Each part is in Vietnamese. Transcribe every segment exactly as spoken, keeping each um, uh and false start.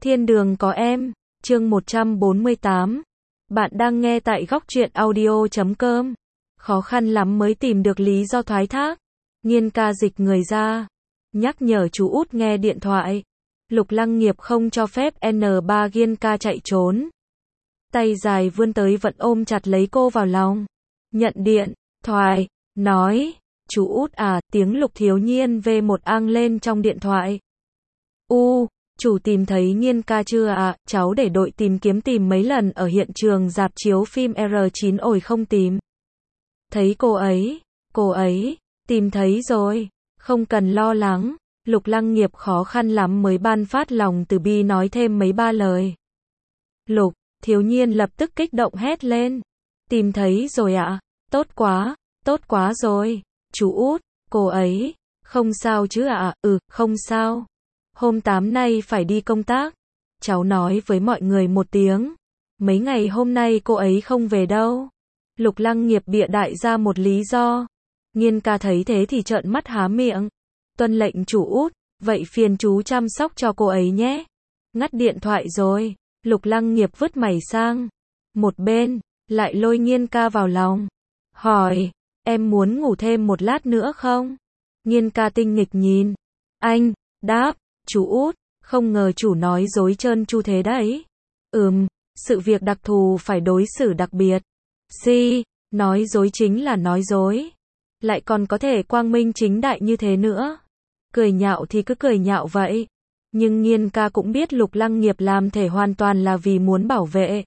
Thiên đường có em, chương một trăm bốn mươi tám. Bạn đang nghe tại góc truyện audio chấm com. Khó khăn lắm mới tìm được lý do thoái thác. Nhiên ca dịch người ra. Nhắc nhở chú út nghe điện thoại. Lục Lăng Nghiệp không cho phép N ba Nhiên ca chạy trốn. Tay dài vươn tới vẫn ôm chặt lấy cô vào lòng. Nhận điện thoại, nói, chú út à, tiếng Lục Thiếu Nhiên v một ang lên trong điện thoại. U, chủ tìm thấy Nhiên ca chưa ạ? À? Cháu để đội tìm kiếm tìm mấy lần ở hiện trường rạp chiếu phim R chín ồi không tìm. Thấy cô ấy, cô ấy, tìm thấy rồi, không cần lo lắng. Lục Lăng Nghiệp khó khăn lắm mới ban phát lòng từ bi nói thêm mấy ba lời. Lục Thiếu Nhiên lập tức kích động hét lên. Tìm thấy rồi ạ? À? Tốt quá, tốt quá rồi. Chú út, cô ấy, không sao chứ ạ? À? Ừ, không sao. Hôm tám nay phải đi công tác. Cháu nói với mọi người một tiếng. Mấy ngày hôm nay cô ấy không về đâu. Lục Lăng Nghiệp bịa đại ra một lý do. Nhiên ca thấy thế thì trợn mắt há miệng. Tuân lệnh chủ út, vậy phiền chú chăm sóc cho cô ấy nhé. Ngắt điện thoại rồi. Lục Lăng Nghiệp vứt mẩy sang một bên, lại lôi Nhiên ca vào lòng. Hỏi, em muốn ngủ thêm một lát nữa không? Nhiên ca tinh nghịch nhìn. Anh, đáp, chú út, không ngờ chủ nói dối trơn tru thế đấy. Ừm, sự việc đặc thù phải đối xử đặc biệt. Si, nói dối chính là nói dối. Lại còn có thể quang minh chính đại như thế nữa. Cười nhạo thì cứ cười nhạo vậy. Nhưng Nhiên ca cũng biết Lục Lăng Nghiệp làm thể hoàn toàn là vì muốn bảo vệ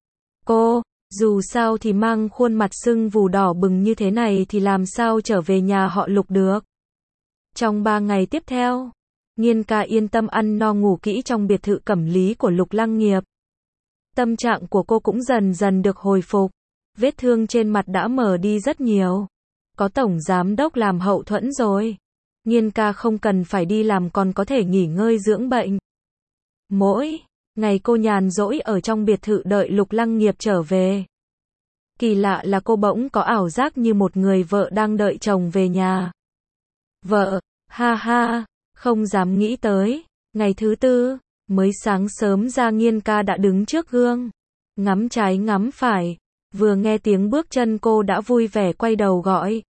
cô, dù sao thì mang khuôn mặt sưng vù đỏ bừng như thế này thì làm sao trở về nhà họ Lục được. Trong ba ngày tiếp theo, Nhiên ca yên tâm ăn no ngủ kỹ trong biệt thự Cẩm Lý của Lục Lăng Nghiệp. Tâm trạng của cô cũng dần dần được hồi phục, vết thương trên mặt đã mờ đi rất nhiều. Có tổng giám đốc làm hậu thuẫn rồi. Nhiên ca không cần phải đi làm còn có thể nghỉ ngơi dưỡng bệnh. Mỗi ngày cô nhàn rỗi ở trong biệt thự đợi Lục Lăng Nghiệp trở về. Kỳ lạ là cô bỗng có ảo giác như một người vợ đang đợi chồng về nhà. Vợ, ha ha, không dám nghĩ tới. Ngày thứ tư, mới sáng sớm ra Nhiên ca đã đứng trước gương. Ngắm trái ngắm phải. Vừa nghe tiếng bước chân cô đã vui vẻ quay đầu gọi.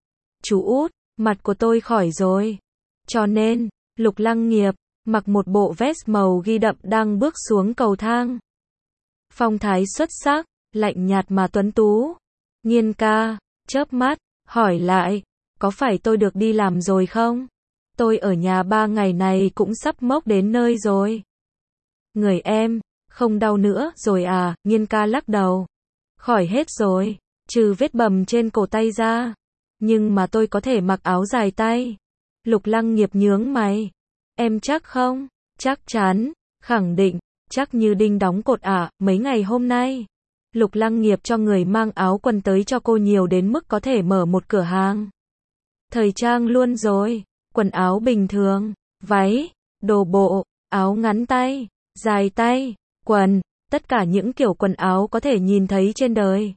Chú út, mặt của tôi khỏi rồi. Cho nên, Lục Lăng Nghiệp mặc một bộ vest màu ghi đậm đang bước xuống cầu thang. Phong thái xuất sắc, lạnh nhạt mà tuấn tú. Nhiên ca chớp mắt, hỏi lại, có phải tôi được đi làm rồi không? Tôi ở nhà ba ngày này cũng sắp mốc đến nơi rồi. Người em, không đau nữa rồi à? Nhiên ca lắc đầu. Khỏi hết rồi, trừ vết bầm trên cổ tay ra. Nhưng mà tôi có thể mặc áo dài tay. Lục Lăng Nghiệp nhướng mày. Em chắc không? Chắc chắn, khẳng định, chắc như đinh đóng cột ạ. À, mấy ngày hôm nay, Lục Lăng Nghiệp cho người mang áo quần tới cho cô nhiều đến mức có thể mở một cửa hàng thời trang luôn rồi. Quần áo bình thường, váy, đồ bộ, áo ngắn tay, dài tay, quần, tất cả những kiểu quần áo có thể nhìn thấy trên đời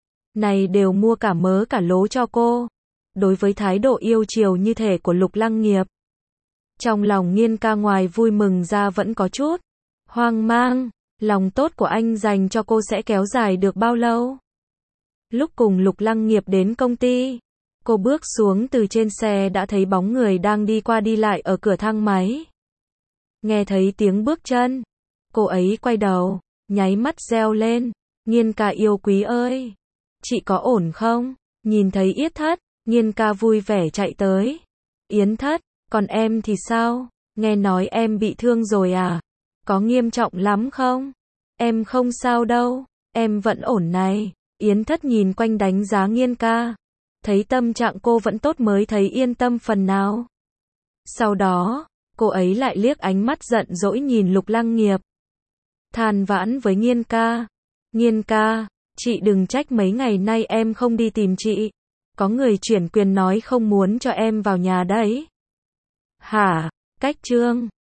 này đều mua cả mớ cả lố cho cô. Đối với thái độ yêu chiều như thể của Lục Lăng Nghiệp, trong lòng Nhiên ca ngoài vui mừng ra vẫn có chút hoang mang. Lòng tốt của anh dành cho cô sẽ kéo dài được bao lâu? Lúc cùng Lục Lăng Nghiệp đến công ty, cô bước xuống từ trên xe đã thấy bóng người đang đi qua đi lại ở cửa thang máy. Nghe thấy tiếng bước chân, cô ấy quay đầu, nháy mắt reo lên. Nhiên ca yêu quý ơi! Chị có ổn không? Nhìn thấy Yết Thất, Nhiên ca vui vẻ chạy tới. Yến Thất, còn em thì sao? Nghe nói em bị thương rồi à? Có nghiêm trọng lắm không? Em không sao đâu, em vẫn ổn này. Yến Thất nhìn quanh đánh giá Nhiên ca. Thấy tâm trạng cô vẫn tốt mới thấy yên tâm phần nào. Sau đó, cô ấy lại liếc ánh mắt giận dỗi nhìn Lục Lăng Nghiệp. Than vãn với Nhiên ca. Nhiên ca, chị đừng trách mấy ngày nay em không đi tìm chị. Có người chuyển quyền nói không muốn cho em vào nhà đấy. Hả? Cách trương.